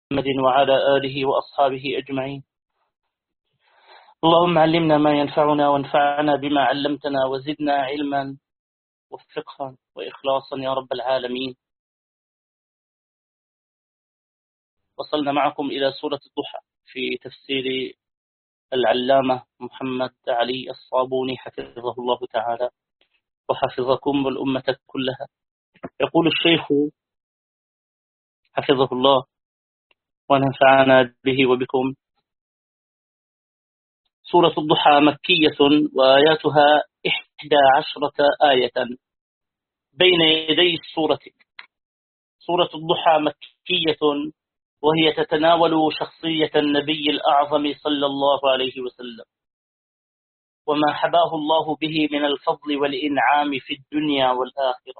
محمد وعلى آله وأصحابه أجمعين. اللهم علمنا ما ينفعنا وانفعنا بما علمتنا وزدنا علما وفقها وإخلاصا يا رب العالمين. وصلنا معكم إلى سورة الضحى في تفسير العلامة محمد علي الصابوني حفظه الله تعالى وحفظكم والأمة كلها. يقول الشيخ حفظه الله ونفعنا به وبكم: سورة الضحى مكية وآياتها 11 آية بين يدي السورة. سورة الضحى مكية وهي تتناول شخصية النبي الأعظم صلى الله عليه وسلم وما حباه الله به من الفضل والإنعام في الدنيا والآخرة.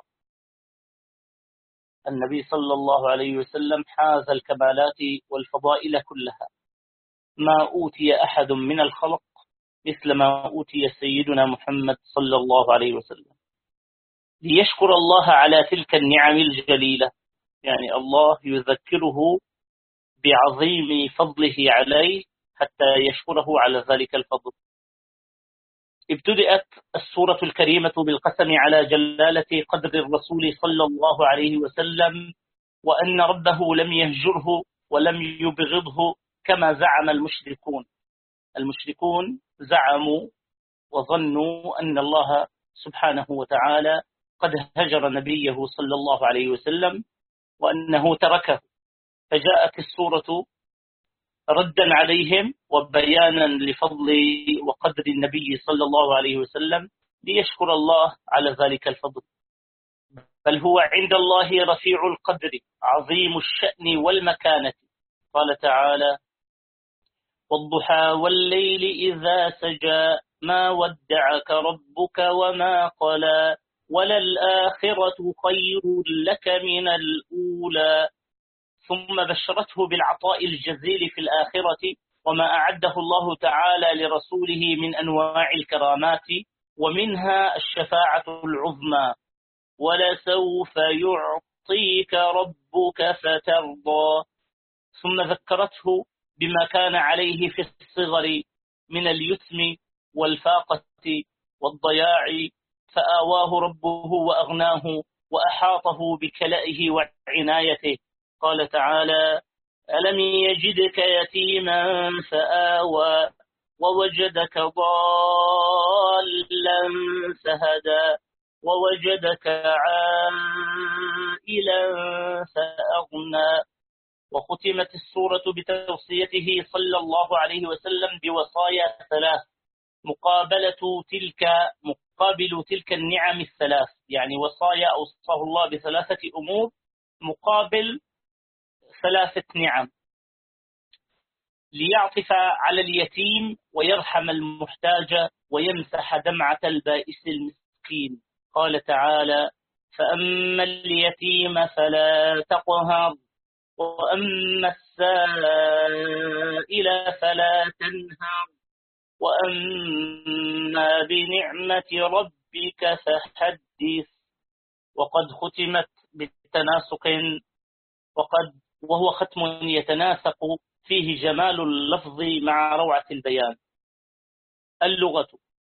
النبي صلى الله عليه وسلم حاز الكمالات والفضائل كلها، ما أوتي أحد من الخلق مثل ما أوتي سيدنا محمد صلى الله عليه وسلم، ليشكر الله على تلك النعم الجليلة. يعني الله يذكره بعظيم فضله عليه حتى يشكره على ذلك الفضل. ابتدأت السورة الكريمة بالقسم على جلالة قدر الرسول صلى الله عليه وسلم، وأن ربه لم يهجره ولم يبغضه كما زعم المشركون. المشركون زعموا وظنوا أن الله سبحانه وتعالى قد هجر نبيه صلى الله عليه وسلم وأنه تركه، فجاءت السورة ردا عليهم وبيانا لفضل وقدر النبي صلى الله عليه وسلم ليشكر الله على ذلك الفضل. بل هو عند الله رفيع القدر عظيم الشأن والمكانة. قال تعالى: والضحى والليل إذا سجى ما ودعك ربك وما قلى وللآخرة خير لك من الأولى. ثم بشرته بالعطاء الجزيل في الآخرة وما أعده الله تعالى لرسوله من أنواع الكرامات، ومنها الشفاعة العظمى: ولسوف يعطيك ربك فترضى. ثم ذكرته بما كان عليه في الصغر من اليتم والفاقة والضياع، فآواه ربه وأغناه وأحاطه بكلائه وعنايته. قال تعالى: ألم يجدك يتيما فآوى ووجدك ضالا فهدى ووجدك عائلا فأغنى. وختمت السورة بتوصيته صلى الله عليه وسلم بوصايا ثلاث مقابل تلك النعم الثلاث. يعني وصايا أوصاه الله بثلاثة أمور مقابل ثلاثة نعم: ليعطف على اليتيم ويرحم المحتاج ويمسح دمعة البائس المسكين. قال تعالى: فأما اليتيم فلا تقهر وأما السائل فلا تنهر وأما بنعمة ربك فحدث. وقد ختمت بالتناسق، وهو ختم يتناسق فيه جمال اللفظ مع روعة البيان. اللغة: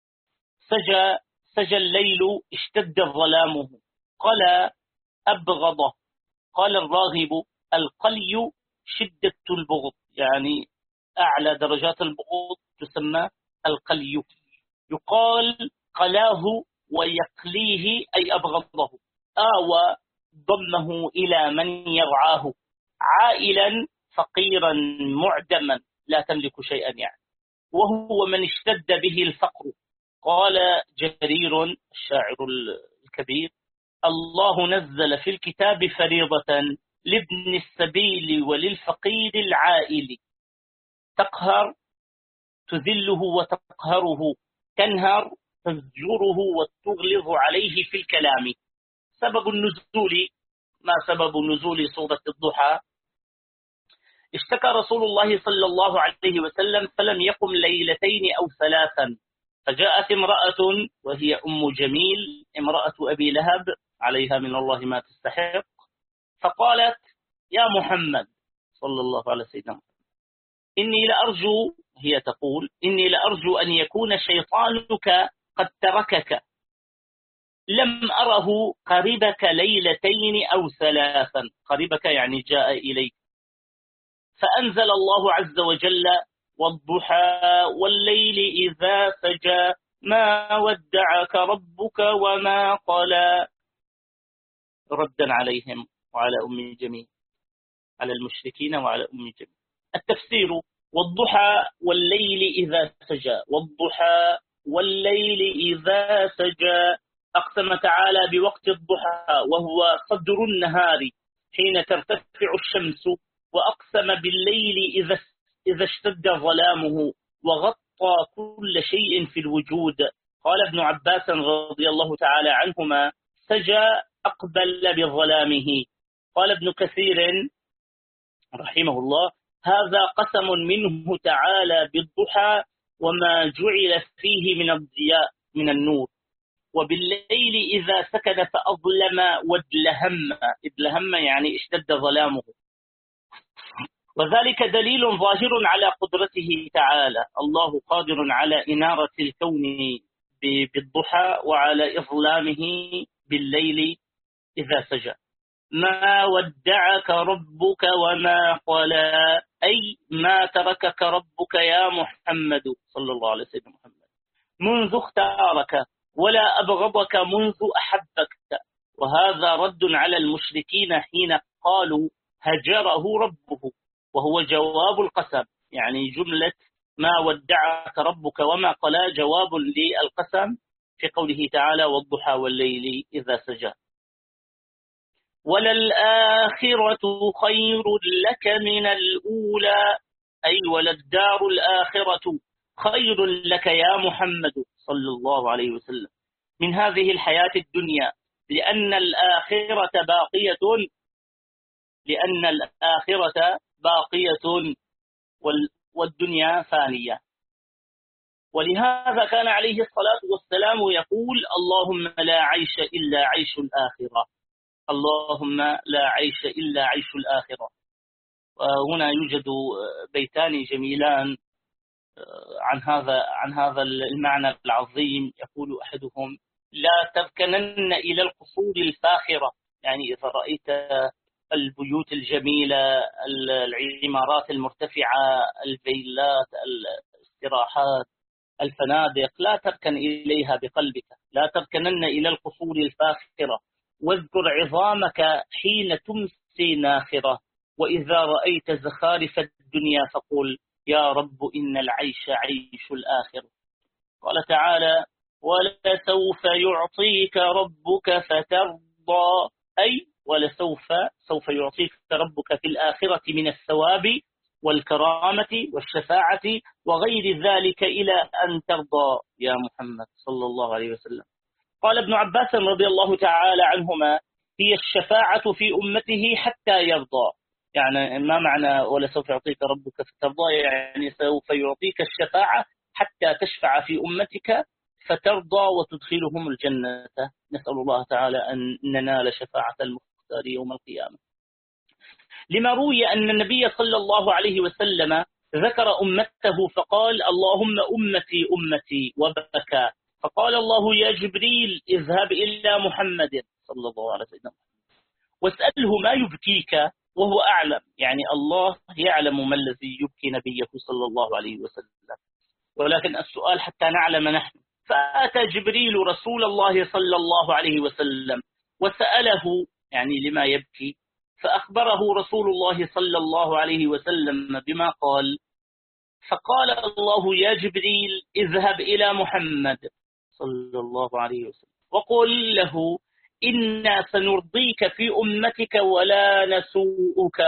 سجى الليل اشتد ظلامه، قلى أبغضه. قال الراغب: القلي شدة البغض، يعني أعلى درجات البغض تسمى القلي. يقال قلاه ويقليه أي أبغضه. آوى ضمه إلى من يرعاه، عائلا فقيرا معدما لا تملك شيئا يعني، وهو من اشتد به الفقر. قال جرير الشاعر الكبير: الله نزل في الكتاب فريضة لابن السبيل وللفقير العائل، تقهر تذله وتقهره، تنهر تزجره وتغلظ عليه في الكلام. سبب النزول: ما سبب نزول سورة الضحى؟ اشتكى رسول الله صلى الله عليه وسلم فلم يقم ليلتين أو ثلاثا، فجاءت امرأة وهي أم جميل امرأة أبي لهب عليها من الله ما تستحق، فقالت: يا محمد صلى الله على سيدنا محمد. إني لأرجو، هي تقول إني لأرجو أن يكون شيطانك قد تركك، لم أره قربك ليلتين أو ثلاثا. قربك يعني جاء إليك. فأنزل الله عز وجل: والضحى والليل إذا سجى ما ودعك ربك وما قلى، ردا عليهم وعلى أم جميع، على المشركين وعلى أم جميع. التفسير: والضحى والليل إذا سجى، والضحى والليل إذا سجى. أقسم تعالى بوقت الضحى وهو صدر النهار حين ترتفع الشمس، وأقسم بالليل إذا اشتد ظلامه وغطى كل شيء في الوجود. قال ابن عباس رضي الله تعالى عنهما: سجى أقبل بظلامه. قال ابن كثير رحمه الله: هذا قسم منه تعالى بالضحى وما جعل فيه من الضياء من النور. وبالليل إذا سكن فأظلم وادلهم، ادلهم يعني اشتد ظلامه. وذلك دليل ظاهر على قدرته تعالى. الله قادر على إنارة الكون بالضحى وعلى إظلامه بالليل إذا سجى. ما ودعك ربك وما قلى، أي ما تركك ربك يا محمد صلى الله عليه وسلم محمد منذ اختارك، ولا أبغضك منذ أحبك. وهذا رد على المشركين حين قالوا هجره ربه، وهو جواب القسم. يعني جملة ما ودعك ربك وما قلى جواب للقسم في قوله تعالى: والضحى والليل إذا سجى. وللآخرة خير لك من الأولى، أي وللدار الآخرة خير لك يا محمد صلى الله عليه وسلم من هذه الحياة الدنيا، لأن الآخرة باقية والدنيا فانية. ولهذا كان عليه الصلاة والسلام يقول: اللهم لا عيش إلا عيش الآخرة، اللهم لا عيش إلا عيش الآخرة. وهنا يوجد بيتان جميلان عن هذا المعنى العظيم. يقول أحدهم: لا تركنن إلى القصور الفاخرة، يعني إذا رأيت البيوت الجميلة، العمارات المرتفعة، الفيلات، الاستراحات، الفنادق، لا تركن إليها بقلبك، لا تركنن إلى القصور الفاخرة. واذكر عظامك حين تمسي ناخرة، وإذا رأيت زخارف الدنيا فقل: يا رب إن العيش عيش الآخرة. قال تعالى: ولسوف يعطيك ربك فترضى، أي سوف يعطيك ربك في الآخرة من الثواب والكرامة والشفاعة وغير ذلك إلى أن ترضى يا محمد صلى الله عليه وسلم. قال ابن عباس رضي الله تعالى عنهما: هي الشفاعة في أمته حتى يرضى. يعني ما معنى ولسوف يعطيك ربك فترضى؟ يعني سوف يعطيك الشفاعة حتى تشفع في أمتك فترضى وتدخلهم الجنة. نسأل الله تعالى أن ننال شفاعة المختار يوم القيامة. لما روي أن النبي صلى الله عليه وسلم ذكر أمته فقال: اللهم أمتي أمتي، وبكى. فقال الله: يا جبريل اذهب إلى محمد صلى الله عليه وسلم واسأله ما يبكيك وهو أعلم. يعني الله يعلم ما الذي يبكي نبيه صلى الله عليه وسلم، ولكن السؤال حتى نعلم نحن. فأتى جبريل رسول الله صلى الله عليه وسلم وسأله يعني لما يبكي، فأخبره رسول الله صلى الله عليه وسلم بما قال. فقال الله: يا جبريل اذهب إلى محمد صلى الله عليه وسلم وقل له: إنا سنرضيك في أمتك ولا نسوءك.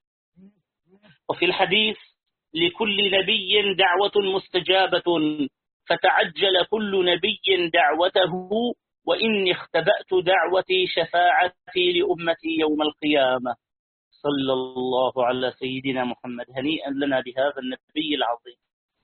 وفي الحديث: لكل نبي دعوة مستجابة، فتعجل كل نبي دعوته، وإني اختبأت دعوتي شفاعتي لأمتي يوم القيامة. صلى الله على سيدنا محمد. هنيئا لنا بهذا النبي العظيم.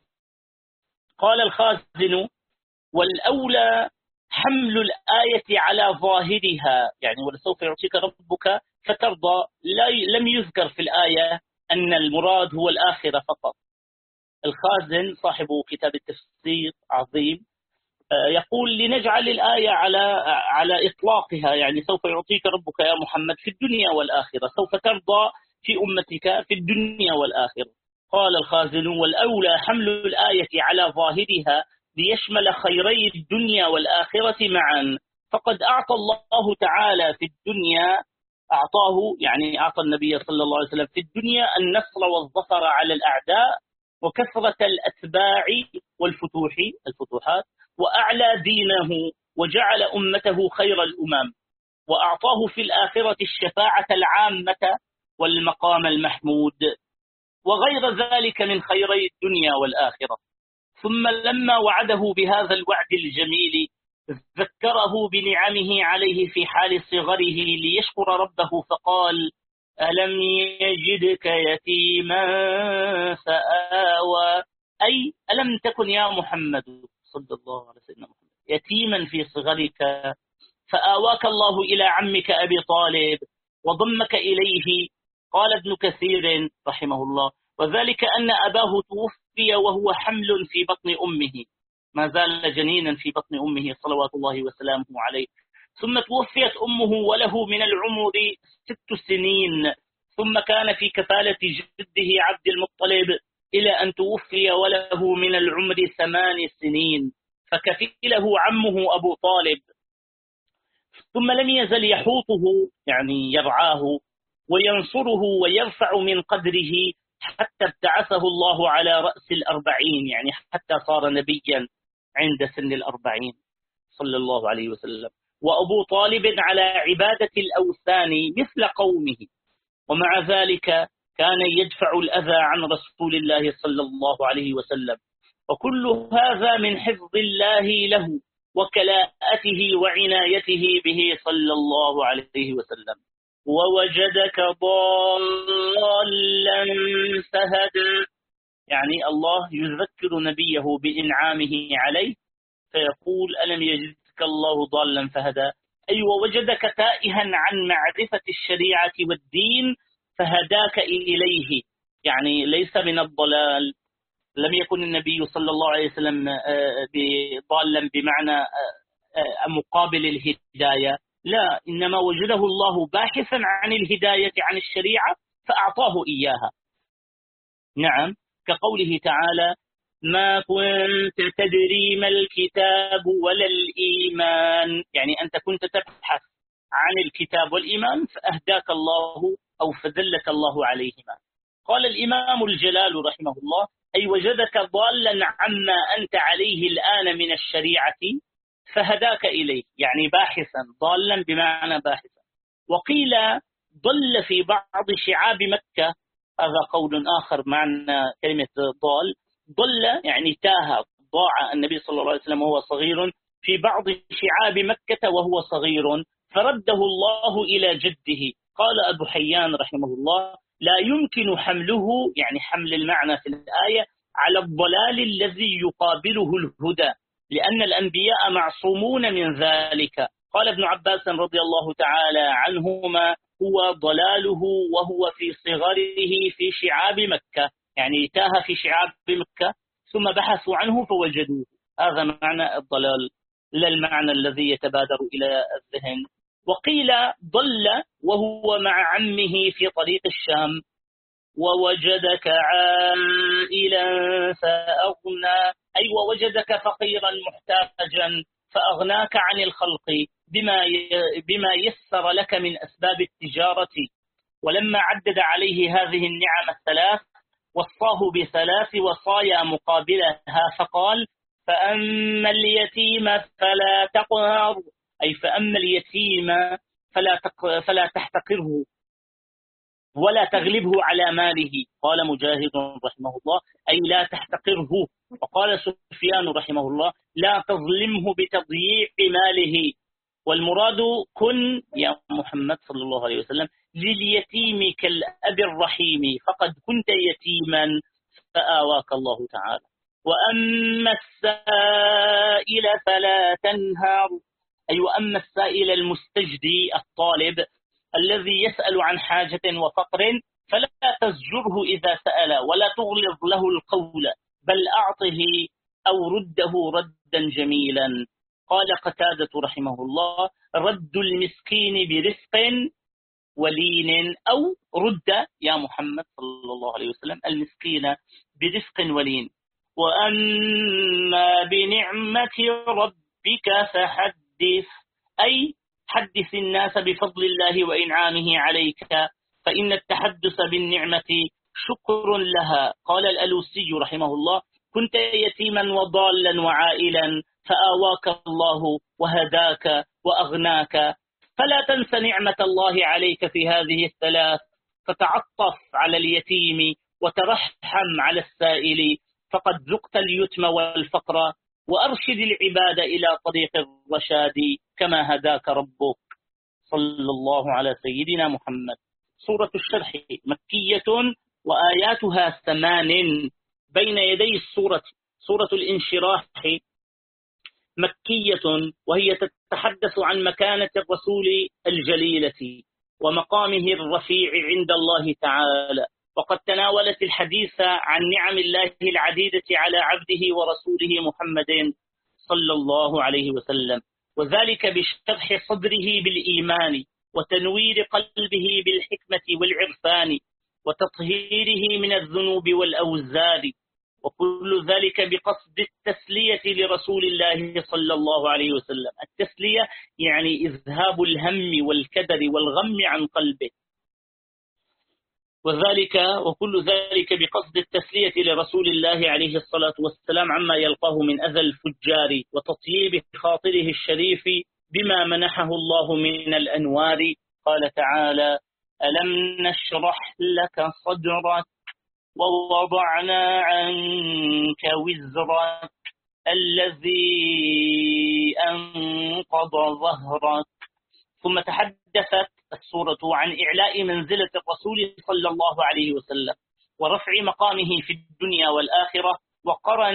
قال الخازن: والأولى حمل الآية على ظاهرها، يعني ولسوف يعطيك ربك فترضى لم يذكر في الآية أن المراد هو الآخرة فقط. الخازن صاحب كتاب التفسير عظيم يقول لنجعل الآية على إطلاقها، يعني سوف يعطيك ربك يا محمد في الدنيا والآخرة، سوف ترضى في أمتك في الدنيا والآخرة. قال الخازن: والأولى حمل الآية على ظاهرها ليشمل خيري الدنيا والآخرة معا، فقد أعطى الله تعالى في الدنيا، أعطى النبي صلى الله عليه وسلم في الدنيا النصر والظفر على الأعداء وكثرة الأتباع الفتوحات، وأعلى دينه وجعل أمته خير الأمم، وأعطاه في الآخرة الشفاعة العامة والمقام المحمود وغير ذلك من خيري الدنيا والآخرة. ثم لما وعده بهذا الوعد الجميل ذكره بنعمه عليه في حال صغره ليشكر ربه، فقال: ألم يجدك يتيما فآوى، أي ألم تكن يا محمد صلى الله عليه وسلم يتيما في صغرك فآواك الله إلى عمك أبي طالب وضمك إليه. قال ابن كثير رحمه الله: وذلك أن أباه توفي وهو حمل في بطن أمه، ما زال جنينا في بطن أمه صلوات الله وسلامه عليه، ثم توفيت أمه وله من العمر 6 سنين، ثم كان في كفالة جده عبد المطلب إلى أن توفي وله من العمر 8 سنين، فكفله عمه أبو طالب، ثم لم يزل يحوطه يعني يرعاه وينصره ويرفع من قدره حتى ابتعثه الله على رأس 40، يعني حتى صار نبيا عند سن 40 صلى الله عليه وسلم. وأبو طالب على عبادة الأوثان مثل قومه، ومع ذلك كان يدفع الأذى عن رسول الله صلى الله عليه وسلم، وكل هذا من حفظ الله له وكلاءته وعنايته به صلى الله عليه وسلم. ووجدك ضالا فهدى، يعني الله يذكر نبيه بإنعامه عليه فيقول: ألم يجدك الله ضالا فهدى، أي ووجدك تائها عن معرفة الشريعة والدين فهداك إليه، يعني ليس من الضلال. لم يكن النبي صلى الله عليه وسلم ضالا بمعنى مقابل الهداية، لا، إنما وجده الله باحثا عن الهداية عن الشريعة فأعطاه إياها. نعم، كقوله تعالى: ما كنت تدري ما الكتاب ولا الإيمان، يعني أنت كنت تبحث عن الكتاب والإيمان فأهداك الله أو فدلك الله عليهما. قال الإمام الجلال رحمه الله: أي وجدك ضالا عما أنت عليه الآن من الشريعة فهداك إليه، يعني باحثا، ضالا بمعنى باحثا. وقيل ضل في بعض شعاب مكة، هذا قول آخر معنى كلمة ضال، ضل يعني تاه، ضاع النبي صلى الله عليه وسلم وهو صغير في بعض شعاب مكة وهو صغير فرده الله إلى جده. قال أبو حيان رحمه الله: لا يمكن حمله، يعني حمل المعنى في الآية، على الضلال الذي يقابله الهدى، لأن الأنبياء معصومون من ذلك. قال ابن عباس رضي الله تعالى عنهما: هو ضلاله وهو في صغره في شعاب مكة، يعني تاه في شعاب مكة ثم بحثوا عنه فوجدوه، هذا معنى الضلال، لا المعنى الذي يتبادر إلى الذهن. وقيل ضل وهو مع عمه في طريق الشام. ووجدك عائلا فأغنى، أي ووجدك فقيرا محتاجا فأغناك عن الخلق بما يسر لك من أسباب التجارة. ولما عدد عليه هذه النعم الثلاث وصاه ب3 وصايا مقابلها فقال: فأما اليتيم فلا تقهر، أي فأما اليتيم فلا تحتقره ولا تغلبه على ماله. قال مجاهد رحمه الله: أي لا تحتقره. وقال سفيان رحمه الله: لا تظلمه بتضييع ماله. والمراد كن يا محمد صلى الله عليه وسلم لليتيم كالأب الرحيم، فقد كنت يتيما فآواك الله تعالى. وأما السائل فلا تنهر، أي وأما السائل المستجدي الطالب الذي يسأل عن حاجة وفقر فلا تزجره إذا سأل ولا تغلظ له القول، بل أعطه أو رده ردا جميلا. قال قتادة رحمه الله: رد المسكين برفق ولين، أو رد يا محمد صلى الله عليه وسلم المسكين برفق ولين. وأما بنعمة ربك فحدث، أي حدث الناس بفضل الله وإنعامه عليك، فإن التحدث بالنعمة شكر لها. قال الألوسي رحمه الله: كنت يتيما وضالا وعائلا، فآواك الله وهداك وأغناك، فلا تنس نعمة الله عليك في هذه الثلاث، فتعطف على اليتيم وترحم على السائل، فقد ذقت اليتم والفقر، وأرشد العباد إلى طريق الرشاد كما هداك ربك. صلى الله على سيدنا محمد. سورة الشرح مكية وآياتها 8. بين يدي السورة سورة الانشراح مكية، وهي تتحدث عن مكانة الرسول الجليلة ومقامه الرفيع عند الله تعالى، وقد تناولت الحديث عن نعم الله العديدة على عبده ورسوله محمد صلى الله عليه وسلم، وذلك بشرح صدره بالإيمان، وتنوير قلبه بالحكمة والعرفان، وتطهيره من الذنوب والأوزار، وكل ذلك بقصد التسلية لرسول الله صلى الله عليه وسلم. التسلية يعني إذهاب الهم والكدر والغم عن قلبه، وكل ذلك بقصد التسلية لرسول الله عليه الصلاة والسلام عما يلقاه من أذى الفجار، وتطييب خاطره الشريف بما منحه الله من الأنوار. قال تعالى: ألم نشرح لك صدرك ووضعنا عنك وزرك الذي أنقض ظهرك. ثم تحدثت السورة عن إعلاء منزلة الرسول صلى الله عليه وسلم ورفع مقامه في الدنيا والآخرة، وقرن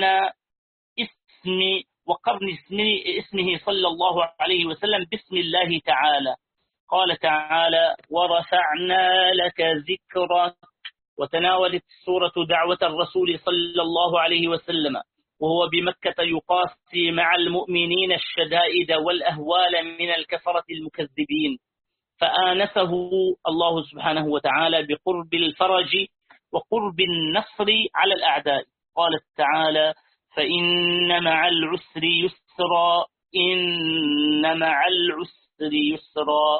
اسمه صلى الله عليه وسلم باسم الله تعالى. قال تعالى: ورفعنا لك ذكرك. وتناولت السورة دعوة الرسول صلى الله عليه وسلم وهو بمكة يقاسي مع المؤمنين الشدائد والأهوال من الكفرة المكذبين، فآنسه الله سبحانه وتعالى بقرب الفرج وقرب النصر على الأعداء. قال تعالى: فإن مع العسر يسرا، إن مع العسر يسرا.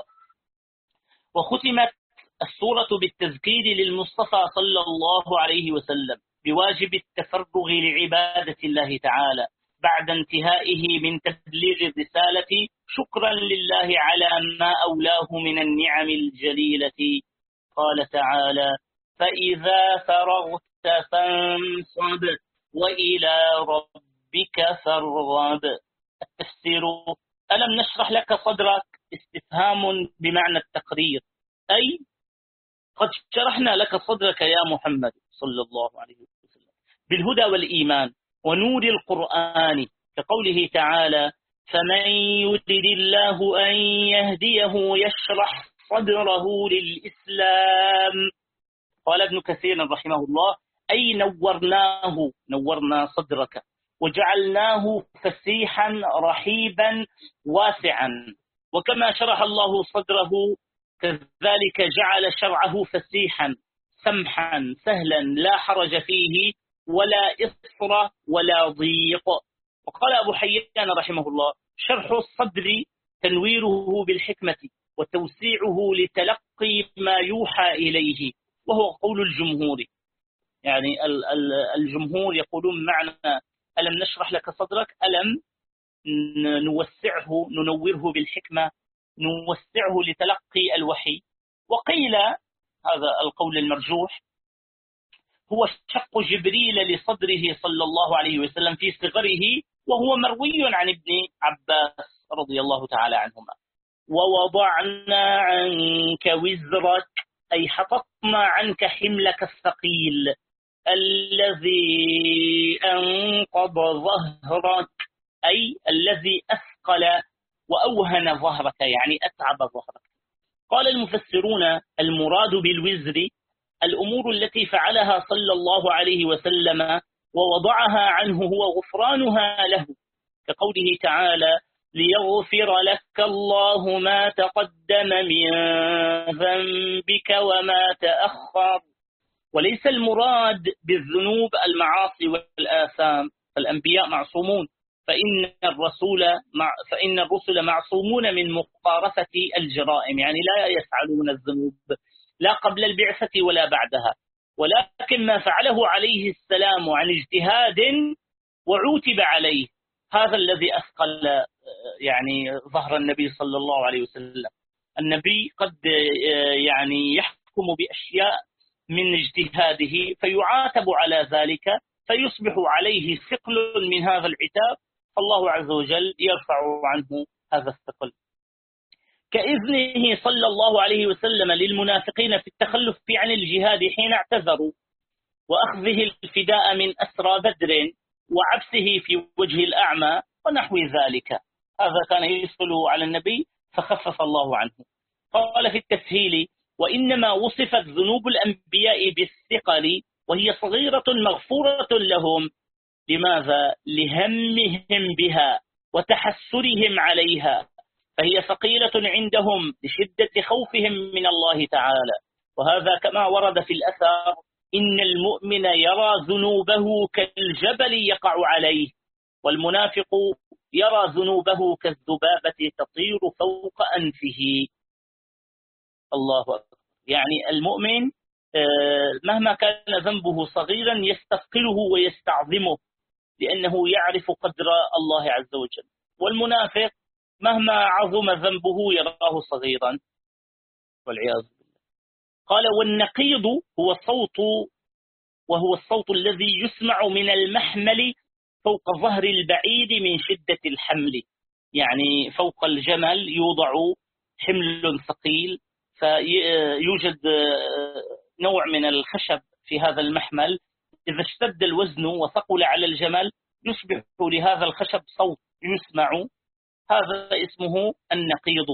وختمت السورة بالتذكير للمصطفى صلى الله عليه وسلم بواجب التفرغ لعبادة الله تعالى بعد انتهائه من تبليغ الرسالة، شكرا لله على ما أولاه من النعم الجليلة. قال تعالى: فإذا فرغت فانصب وإلى ربك فارغب. التفسير: ألم نشرح لك صدرك؟ استفهام بمعنى التقرير، أي قد شرحنا لك صدرك يا محمد صلى الله عليه وسلم بالهدى والإيمان ونور القرآن، كقوله تعالى: فمن يرد الله أن يهديه يشرح صدره للإسلام. قال ابن كثير رحمه الله: أي نورنا صدرك وجعلناه فسيحا رحيبا واسعا، وكما شرح الله صدره كذلك جعل شرعه فسيحا سمحا سهلا لا حرج فيه ولا إصر ولا ضيق. وقال أبو حيان رحمه الله: شرح الصدر تنويره بالحكمة وتوسيعه لتلقي ما يوحى إليه، وهو قول الجمهور. يعني الجمهور يقولون معنى ألم نشرح لك صدرك، ألم ننوره بالحكمة، نوسعه لتلقي الوحي. وقيل هذا القول المرجوح هو شق جبريل لصدره صلى الله عليه وسلم في صغره، وهو مروي عن ابن عباس رضي الله تعالى عنهما. ووضعنا عنك وزرك، أي حططنا عنك حملك الثقيل الذي أنقض ظهرك، أي الذي أثقل وأوهن ظهرك، يعني أتعب ظهرك. قال المفسرون: المراد بالوزر الأمور التي فعلها صلى الله عليه وسلم ووضعها عنه هو غفرانها له، كقوله تعالى: ليغفر لك الله ما تقدم من ذنبك وما تأخر. وليس المراد بالذنوب المعاصي والآثام، فالأنبياء معصومون، فإن الرسل معصومون من مقارفة الجرائم، يعني لا يفعلون الذنوب لا قبل البعثة ولا بعدها، ولكن ما فعله عليه السلام عن اجتهاد وعوتب عليه، هذا الذي أثقل يعني ظهر النبي صلى الله عليه وسلم. النبي قد يعني يحكم بأشياء من اجتهاده فيعاتب على ذلك، فيصبح عليه ثقل من هذا العتاب، فالله عز وجل يرفع عنه هذا الثقل. كإذنه صلى الله عليه وسلم للمنافقين في التخلف عن الجهاد حين اعتذروا، وأخذه الفداء من أسرى بدر، وعبسه في وجه الأعمى ونحو ذلك، هذا كان يثقل على النبي فخفف الله عنه. قال في التسهيل: وإنما وصفت ذنوب الأنبياء بالثقل وهي صغيرة مغفورة لهم. لماذا؟ لهمهم بها وتحسرهم عليها، فهي ثقيلة عندهم لشدة خوفهم من الله تعالى. وهذا كما ورد في الأثر: إن المؤمن يرى ذنوبه كالجبل يقع عليه، والمنافق يرى ذنوبه كالذبابة تطير فوق أنفه. الله أكبر. يعني المؤمن مهما كان ذنبه صغيرا يستثقله ويستعظمه لأنه يعرف قدر الله عز وجل، والمنافق مهما عظم ذنبه يراه صغيرا والعياذ بالله. قال: والنقيض وهو الصوت الذي يسمع من المحمل فوق ظهر البعيد من شدة الحمل، يعني فوق الجمل يوضع حمل ثقيل، فيوجد نوع من الخشب في هذا المحمل، إذا اشتد الوزن وثقل على الجمل يصبح لهذا الخشب صوت يسمع، هذا اسمه النقيض.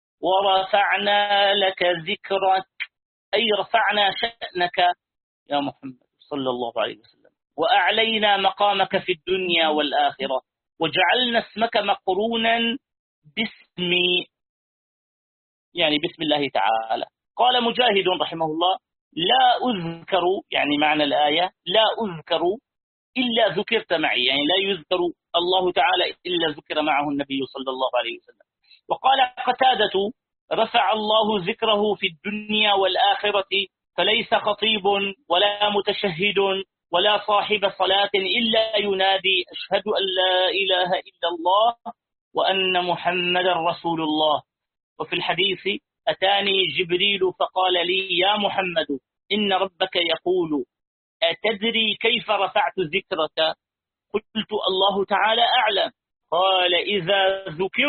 ورفعنا لك ذكرك، أي رفعنا شأنك يا محمد صلى الله عليه وسلم، وأعلينا مقامك في الدنيا والآخرة، وجعلنا اسمك مقرونا باسمي، يعني باسم الله تعالى. قال مجاهد رحمه الله: لا أذكر، يعني معنى الآية لا أذكر إلا ذكرت معي، يعني لا يذكر الله تعالى إلا ذكر معه النبي صلى الله عليه وسلم. وقال قتادة: رفع الله ذكره في الدنيا والآخرة، فليس خطيب ولا متشهد ولا صاحب صلاة إلا ينادي: أشهد أن لا إله إلا الله وأن محمد رسول الله. وفي الحديث: أتاني جبريل فقال لي: يا محمد إن ربك يقول: أتدري كيف رفعت ذكرك؟ قلت: الله تعالى أعلم. قال: إذا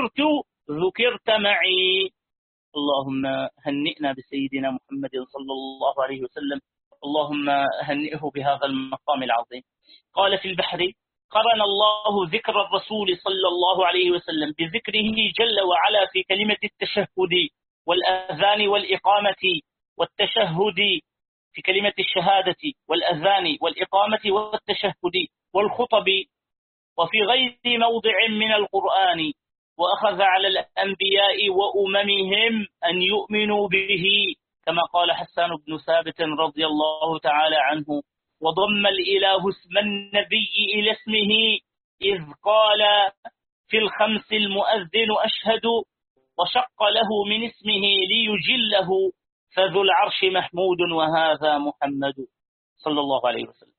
ذكرت معي. اللهم هنئنا بسيدنا محمد صلى الله عليه وسلم، اللهم هنئه بهذا المقام العظيم. قال في البحر: قرن الله ذكر الرسول صلى الله عليه وسلم بذكره جل وعلا في كلمة التشهد والأذان والإقامة، والتشهد في كلمة الشهادة والأذان والإقامة والتشهد والخطب، وفي غير موضع من القرآن. وأخذ على الأنبياء وأممهم أن يؤمنوا به، كما قال حسان بن ثابت رضي الله تعالى عنه: وضم الإله اسم النبي إلى اسمه إذ قال في الخمس المؤذن أشهد، وشق له من اسمه ليجله، فذو العرش محمود وهذا محمد صلى الله عليه وسلم.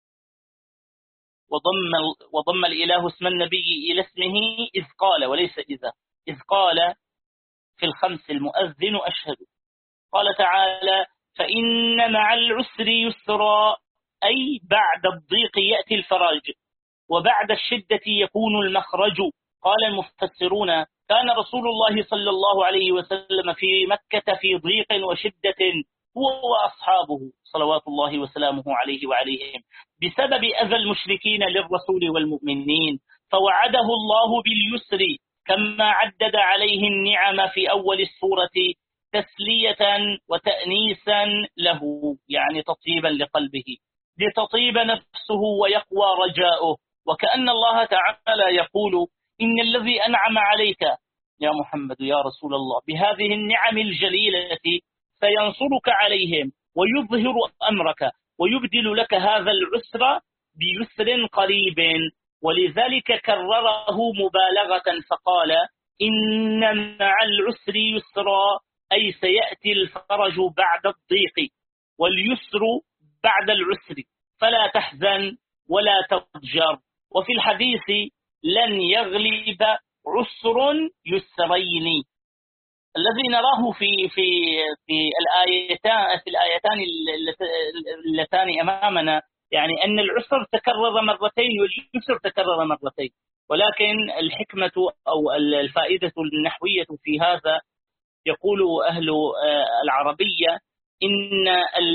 وضم الإله اسم النبي إلى اسمه إذ قال، وليس إذ قال في الخمس المؤذن أشهد. قال تعالى: فإن مع العسر يسرا، أي بعد الضيق يأتي الفرج، وبعد الشدة يكون المخرج. قال المفسرون: كان رسول الله صلى الله عليه وسلم في مكة في ضيق وشدة هو وأصحابه صلوات الله وسلامه عليه وعليهم بسبب أذى المشركين للرسول والمؤمنين، فوعده الله باليسر كما عدد عليه النعم في أول السورة تسلية وتأنيسا له، يعني تطيبا لقلبه، لتطيب نفسه ويقوى رجاؤه. وكأن الله تعالى يقول: إن الذي أنعم عليك يا محمد يا رسول الله بهذه النعم الجليلة سينصرك عليهم ويظهر أمرك ويبدل لك هذا العسر بيسر قريب. ولذلك كرره مبالغة فقال: إن مع العسر يسرا، أي سيأتي الفرج بعد الضيق، واليسر بعد العسر، فلا تحزن ولا تضجر. وفي الحديث: لن يغلب عسر يسرين. الذي نراه في الآيتان اللتان أمامنا، يعني أن العسر تكرر مرتين واليسر تكرر مرتين، ولكن الحكمة أو الفائدة النحوية في هذا، يقول أهل العربية: إن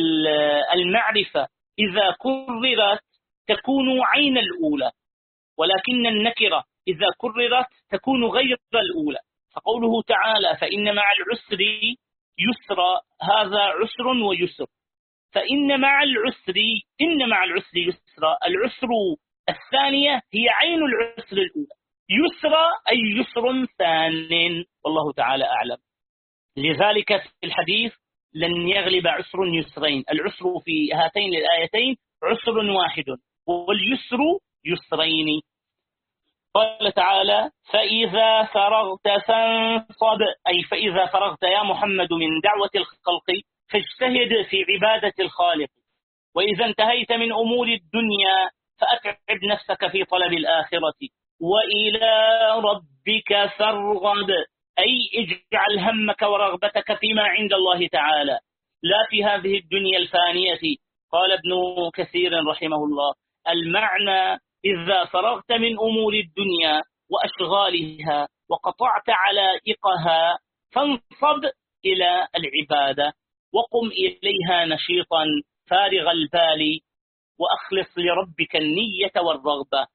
المعرفة إذا كررت تكون عين الأولى، ولكن النكرة إذا كررت تكون غير الأولى. فقوله تعالى: فإن مع العسر يسرا، هذا عسر ويسر. فإن مع العسر، إن مع العسر يسرا، العسر الثانية هي عين العسر الأولى، يسرا أي يسر ثان، والله تعالى أعلم. لذلك في الحديث: لن يغلب عسر يسرين، العسر في هاتين الآيتين عسر واحد واليسر يسرين. قال تعالى: فإذا فرغت فانصب، أي فإذا فرغت يا محمد من دعوة الخلق فاجتهد في عبادة الخالق، وإذا انتهيت من أمور الدنيا فأتعب نفسك في طلب الآخرة، وإلى ربك فارغب، أي اجعل همك ورغبتك فيما عند الله تعالى لا في هذه الدنيا الفانية. قال ابن كثير رحمه الله: المعنى: إذا فرغت من أمور الدنيا وأشغالها وقطعت علائقها فانصب إلى العبادة، وقم إليها نشيطا فارغ البال، وأخلص لربك النية والرغبة.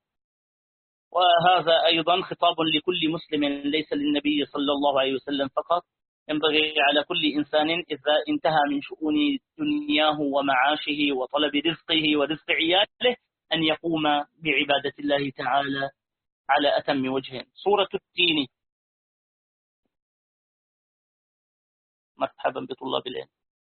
وهذا أيضا خطاب لكل مسلم، ليس للنبي صلى الله عليه وسلم فقط، ينبغي على كل إنسان إذا انتهى من شؤون دنياه ومعاشه وطلب رزقه ورزق عياله أن يقوم بعبادة الله تعالى على أتم وجه. سورة التين. مرحبا بطلاب العلم.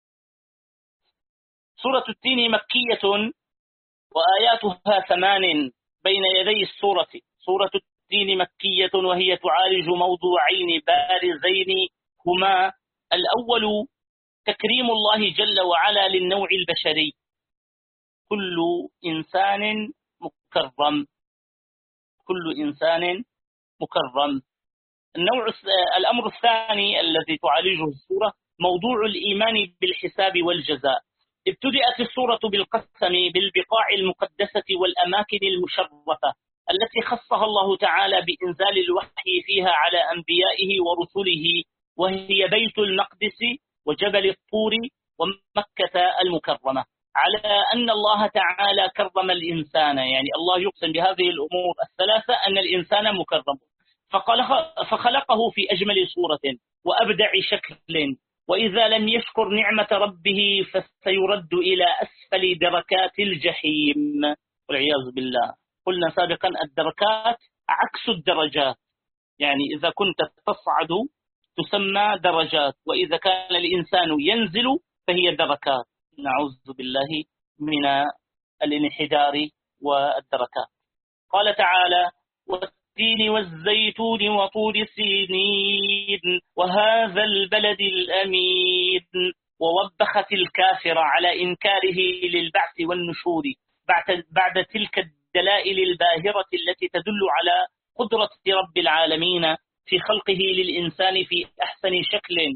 سورة التين مكية وآياتها 8 بين يدي السورة. سورة التين مكية وهي تعالج موضوعين بارزين، هما: الأول تكريم الله جل وعلا للنوع البشري، كل إنسان مكرم، كل إنسان مكرم. الأمر الثاني الذي تعالجه السورة موضوع الإيمان بالحساب والجزاء. ابتدأت السورة بالقسم بالبقاع المقدسة والأماكن المشرفة التي خصها الله تعالى بإنزال الوحي فيها على أنبيائه ورسله، وهي بيت المقدس وجبل الطور ومكة المكرمة، على أن الله تعالى كرم الإنسان، يعني الله يقسم بهذه الأمور الثلاثة أن الإنسان مكرم، فخلقه في أجمل صورة وأبدع شكل، وإذا لم يشكر نعمة ربه فسيرد إلى أسفل دركات الجحيم والعياذ بالله. قلنا سابقا الدركات عكس الدرجات، يعني إذا كنت تصعد تسمى درجات، وإذا كان الإنسان ينزل فهي دركات. نعوذ بالله من الانحدار والدركات. قال تعالى: والتين والزيتون وطور سينين وهذا البلد الأمين. ووبخت الكافر على إنكاره للبعث والنشور بعد تلك الدلائل الباهرة التي تدل على قدرة رب العالمين في خلقه للإنسان في أحسن شكل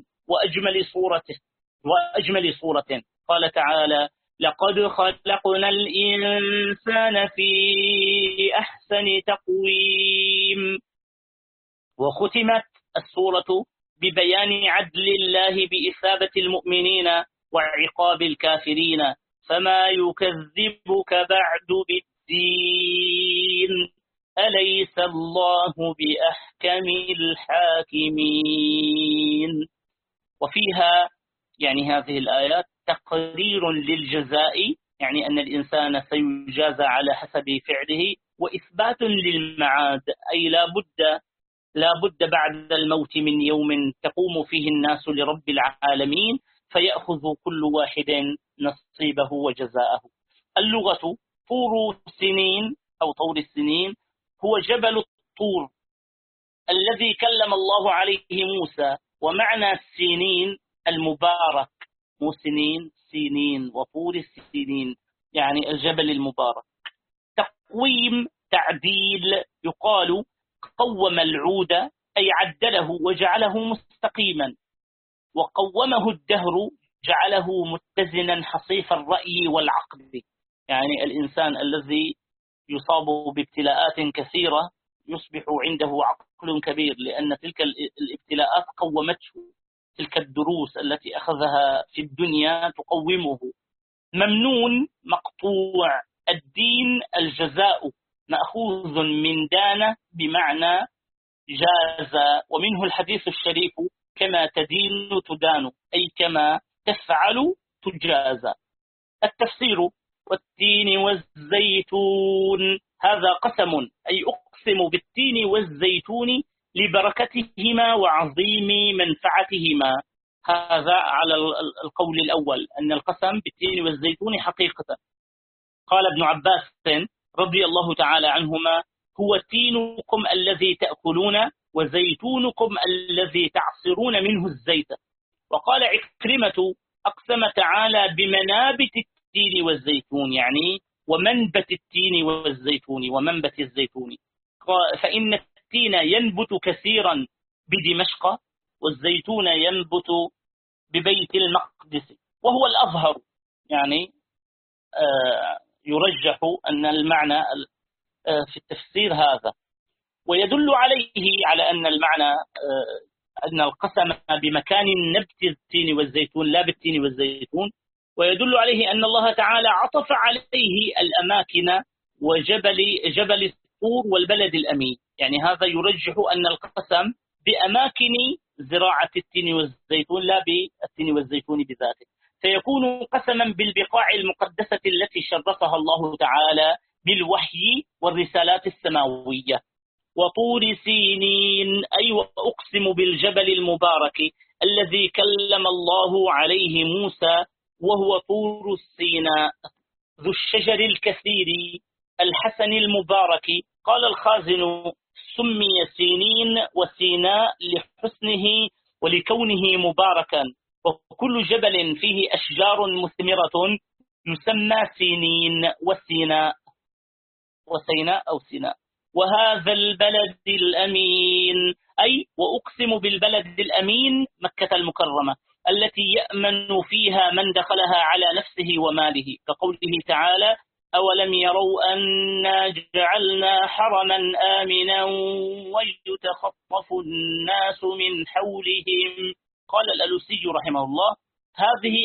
وأجمل صورة. قال تعالى: لقد خلقنا الإنسان في أحسن تقويم. وختمت السورة ببيان عدل الله بإثابة المؤمنين وعقاب الكافرين، فما يكذبك بعد بالدين، أليس الله بأحكم الحاكمين. وفيها يعني هذه الآيات تقرير للجزاء، يعني أن الإنسان سيجازى على حسب فعله، وإثبات للمعاد، أي لا بد بعد الموت من يوم تقوم فيه الناس لرب العالمين، فيأخذ كل واحد نصيبه وجزاءه. اللغة طور سنين أو طور السنين هو جبل الطور الذي كلم الله عليه موسى، ومعنى السنين المبارك، مو سنين سنين، وطور السنين يعني الجبل المبارك. تقويم تعديل، يقال قوم العود أي عدله وجعله مستقيما، وقومه الدهر جعله متزنا حصيف الرأي والعقل. يعني الإنسان الذي يصاب بابتلاءات كثيرة يصبح عنده عقل كبير، لأن تلك الابتلاءات قومته، تلك الدروس التي أخذها في الدنيا تقومه. ممنون مقطوع، الدين الجزاء مأخوذ من دان بمعنى جاز، ومنه الحديث الشريف كما تدين تدان، أي كما تفعل تجازى. التفسير والتين والزيتون، هذا قسم، أي أقسم بالتين والزيتون لبركتهما وعظيم منفعتهما. هذا على القول الأول أن القسم بالتين والزيتون حقيقة. قال ابن عباس رضي الله تعالى عنهما: هو تينكم الذي تأكلون وزيتونكم الذي تعصرون منه الزيت. وقال عكرمة: أقسم تعالى بمنابت التين والزيتون، يعني ومنبت التين والزيتون ومنبت الزيتون، فإن التين ينبت كثيرا بدمشق، والزيتون ينبت ببيت المقدس. وهو الأظهر، يعني يرجح أن المعنى في التفسير هذا، ويدل عليه على أن المعنى أن القسم بمكان نبت التين والزيتون لا بالتين والزيتون، ويدل عليه أن الله تعالى عطف عليه الأماكن جبل الطور والبلد الأمين، يعني هذا يرجح أن القسم بأماكن زراعة التين والزيتون لا بالتين والزيتون بذاته، فيكون قسما بالبقاع المقدسة التي شرفها الله تعالى بالوحي والرسالات السماوية. وطور سينين، أي وأقسم بالجبل المبارك الذي كلم الله عليه موسى، وهو طور السيناء ذو الشجر الكثير الحسن المبارك. قال الخازن: سمي سينين وسيناء لحسنه ولكونه مباركا، وكل جبل فيه أشجار مثمرة يسمى سينين وسيناء أو سيناء. وهذا البلد الأمين، أي وأقسم بالبلد الأمين مكة المكرمة التي يأمن فيها من دخلها على نفسه وماله، كقوله تعالى: أولم يروا أنا جعلنا حرما آمنا ويتخطف الناس من حولهم. قال الألوسي رحمه الله: هذه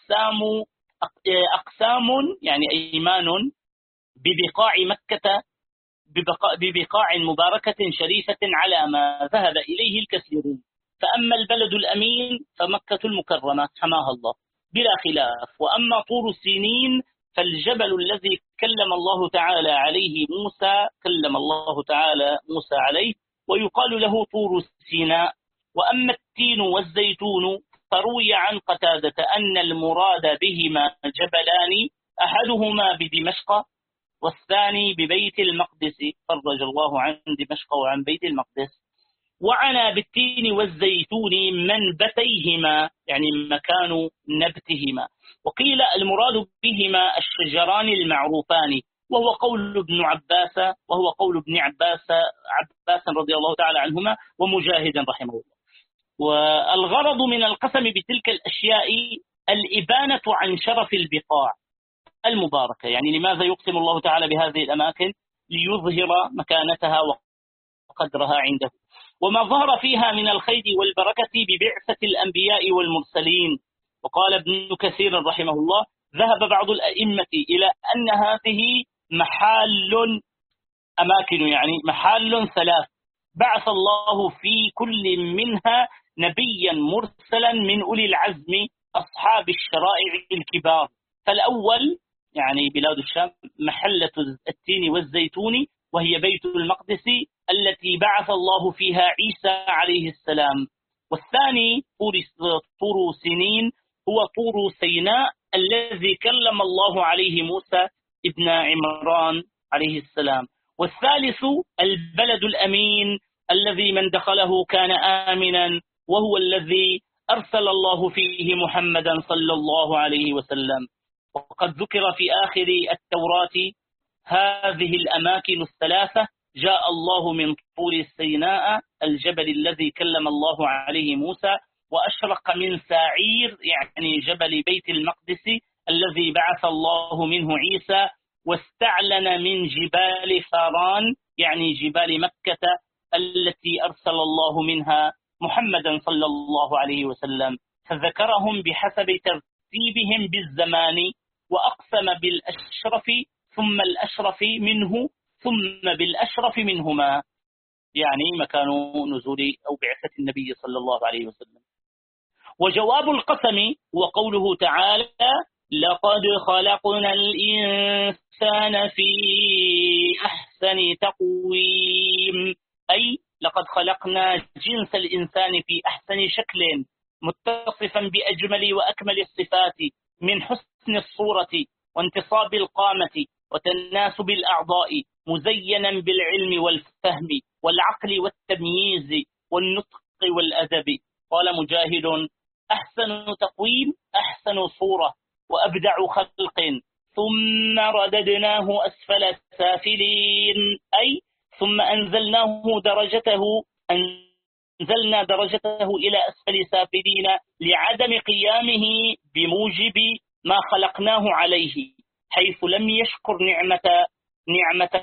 أقسام يعني أيمان ببقاع مكة، ببقاع مباركة شريفة على ما ذهب إليه الكثيرون. فأما البلد الأمين فمكة المكرمة حماها الله بلا خلاف، وأما طور سينين فالجبل الذي كلم الله تعالى موسى عليه، ويقال له طور سيناء. وأما التين والزيتون فروي عن قتادة أن المراد بهما جبلان، أحدهما بدمشق والثاني ببيت المقدس، فرج الله عن دمشق وعن بيت المقدس. وعنى بالتين والزيتون منبتيهما، يعني مكان نبتهما. وقيل المراد بهما الشجران المعروفان، وهو قول ابن عباس رضي الله تعالى عنهما ومجاهد رحمه الله. والغرض من القسم بتلك الأشياء الإبانة عن شرف البقاع المباركة، يعني لماذا يقسم الله تعالى بهذه الأماكن؟ ليظهر مكانتها وقدرها عنده، وما ظهر فيها من الخير والبركة ببعثة الأنبياء والمرسلين. وقال ابن كثير رحمه الله: ذهب بعض الأئمة إلى أن هذه محال ثلاث بعث الله في كل منها نبيا مرسلا من أولي العزم أصحاب الشرائع الكبار. فالأول يعني بلاد الشام محلة التين والزيتون، وهي بيت المقدس التي بعث الله فيها عيسى عليه السلام. والثاني طور سينين، هو طور سيناء الذي كلم الله عليه موسى ابن عمران عليه السلام. والثالث البلد الأمين الذي من دخله كان آمنا، وهو الذي أرسل الله فيه محمدا صلى الله عليه وسلم. وقد ذكر في آخر التوراة هذه الأماكن الثلاثة. جاء الله من طور سيناء الجبل الذي كلم الله عليه موسى، وأشرق من ساعير يعني جبل بيت المقدس الذي بعث الله منه عيسى، واستعلن من جبال فاران يعني جبال مكة التي أرسل الله منها محمدا صلى الله عليه وسلم. فذكرهم بحسب ترتيبهم بالزمان، وأقسم بالأشرف ثم الأشرف منه ثم بالأشرف منهما، يعني مكان نزول أو بعثة النبي صلى الله عليه وسلم. وجواب القسم وقوله تعالى: لقد خلقنا الإنسان في أحسن تقويم، أي لقد خلقنا جنس الإنسان في أحسن شكل متصفا بأجمل وأكمل الصفات من حسن الصورة وانتصاب القامة وتناسب الأعضاء، مزينا بالعلم والفهم والعقل والتمييز والنطق والأدب. قال مجاهد: أحسن تقويم أحسن صورة وأبدع خلق، ثم رددناه أسفل سافلين، أي ثم أنزلنا درجته إلى أسفل سافلين لعدم قيامه بموجب ما خلقناه عليه، حيث لم يشكر نعمة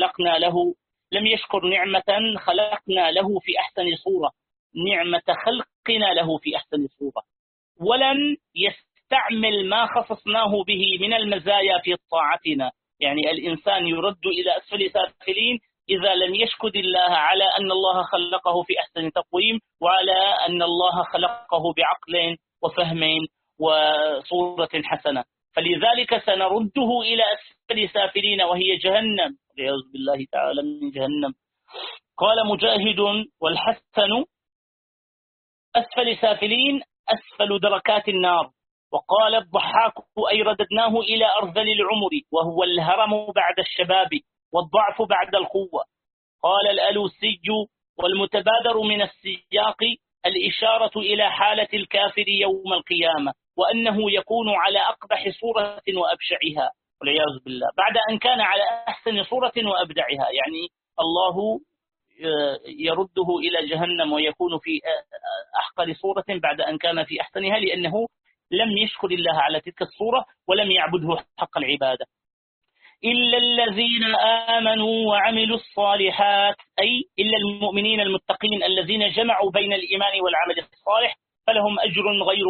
خلقنا له في أحسن صورة، نعمة خلقنا له في أحسن صورة، ولم يستعمل ما خصصناه به من المزايا في طاعتنا. يعني الإنسان يرد إلى أسفل سافلين إذا لم يشكر الله على أن الله خلقه في أحسن تقويم، وعلى أن الله خلقه بعقل وفهم وصورة حسنة. فلذلك سنرده إلى أسفل سافلين وهي جهنم، والعياذ بالله تعالى من جهنم. قال مجاهد: والحسن أسفل سافلين أسفل دركات النار. وقال الضحاك: أي رددناه إلى أرذل العمر، وهو الهرم بعد الشباب والضعف بعد القوة. قال الألوسي: والمتبادر من السياق الإشارة إلى حالة الكافر يوم القيامة، وأنه يكون على أقبح صورة وأبشعها، والعياذ بالله، بعد أن كان على أحسن صورة وأبدعها. يعني الله يرده إلى جهنم ويكون في أحقر صورة بعد أن كان في أحسنها، لأنه لم يشكر الله على تلك الصورة ولم يعبده حق العبادة. إلا الذين آمنوا وعملوا الصالحات، أي إلا المؤمنين المتقين الذين جمعوا بين الإيمان والعمل الصالح، فلهم أجر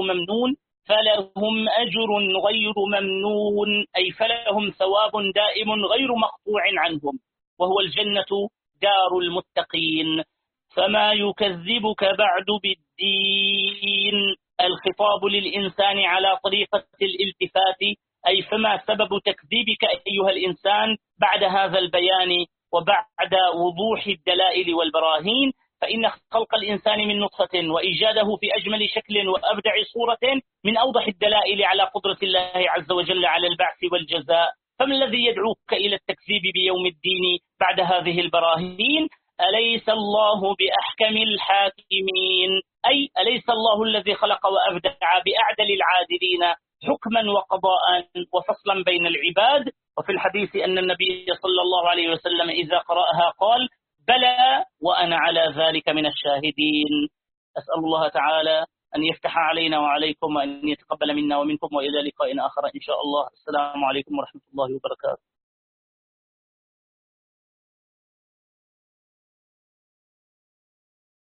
غير ممنون، أي فلهم ثواب دائم غير مقطوع عنهم، وهو الجنة دار المتقين. فما يكذبك بعد بالدين، الخطاب للإنسان على طريقة الالتفات، أي فما سبب تكذيبك أيها الإنسان بعد هذا البيان وبعد وضوح الدلائل والبراهين؟ فإن خلق الإنسان من نطفة وإيجاده في أجمل شكل وأبدع صورة من أوضح الدلائل على قدرة الله عز وجل على البعث والجزاء. فما الذي يدعوك إلى التكذيب بيوم الدين بعد هذه البراهين؟ أليس الله بأحكم الحاكمين، أي أليس الله الذي خلق وأبدع بأعدل العادلين حكما وقضاء وفصلا بين العباد؟ وفي الحديث أن النبي صلى الله عليه وسلم إذا قرأها قال: بلى وأنا على ذلك من الشاهدين. أسأل الله تعالى أن يفتح علينا وعليكم وأن يتقبل منا ومنكم، وإلى لقاء آخر إن شاء الله. السلام عليكم ورحمة الله وبركاته.